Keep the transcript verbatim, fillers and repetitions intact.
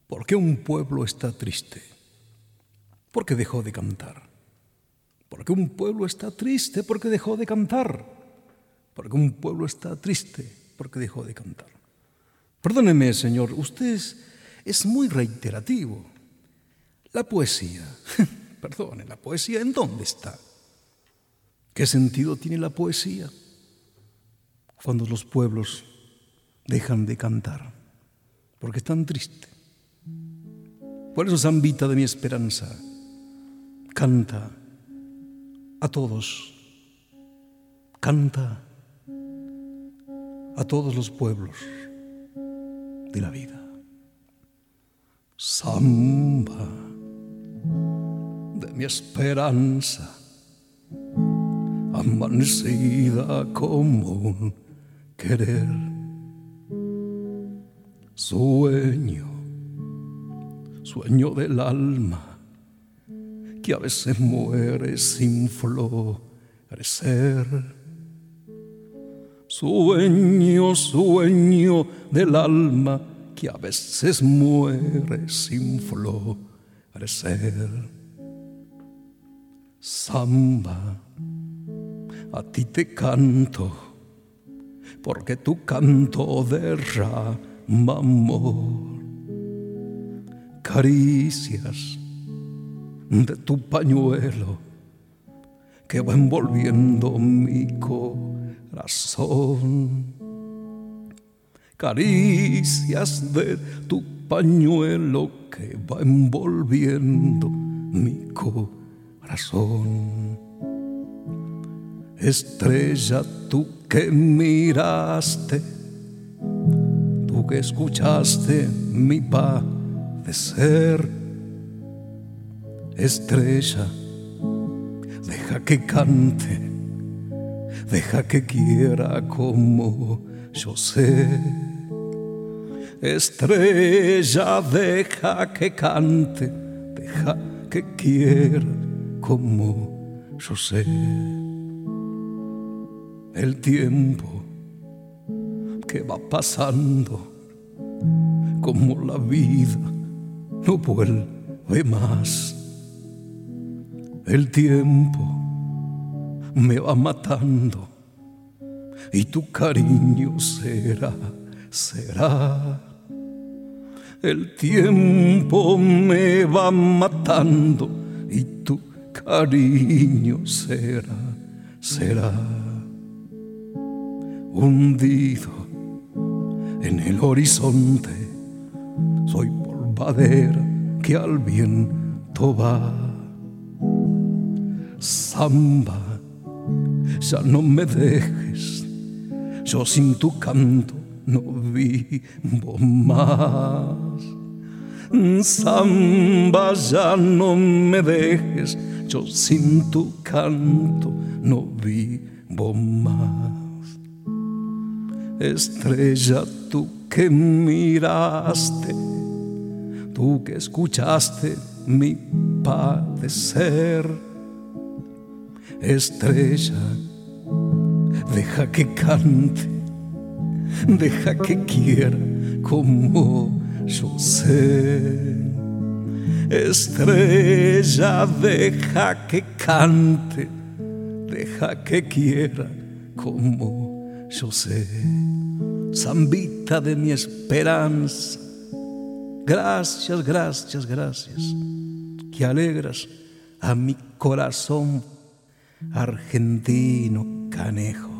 ¿Por qué un pueblo está triste? Porque dejó de cantar. ¿Por qué un pueblo está triste? Porque dejó de cantar. Porque un pueblo está triste porque dejó de cantar. Perdóneme, señor, usted es, es muy reiterativo. La poesía, perdone, ¿la poesía en dónde está? ¿Qué sentido tiene la poesía cuando los pueblos dejan de cantar? Porque están tristes. Por eso, Zambita de mi esperanza, canta a todos, canta a todos los pueblos de la vida. Samba de mi esperanza, amanecida como un querer, sueño, sueño del alma que a veces muere sin florecer. Sueño, sueño del alma que a veces muere sin florecer. Samba, a ti te canto, porque tu canto derrama amor. Caricias de tu pañuelo que va envolviendo mi corazón. Caricias de tu pañuelo que va envolviendo mi corazón. Estrella, tú que miraste, tú que escuchaste mi padecer. Estrella, deja que cante, deja que quiera como yo sé. Estrella, deja que cante, deja que quiera como yo sé. El tiempo que va pasando, como la vida no vuelve más. El tiempo me va matando y tu cariño será, será. El tiempo me va matando y tu cariño será, será. Hundido en el horizonte, soy polvadera que al viento va. Samba, ya no me dejes, yo sin tu canto no vivo más. Samba, ya no me dejes, yo sin tu canto no vivo más. Estrella, tú que miraste, tú que escuchaste mi padecer. Estrella, deja que cante, deja que quiera como yo sé. Estrella, deja que cante, deja que quiera como yo sé. Zambita de mi esperanza, gracias, gracias, gracias, que alegras a mi corazón argentino canejo.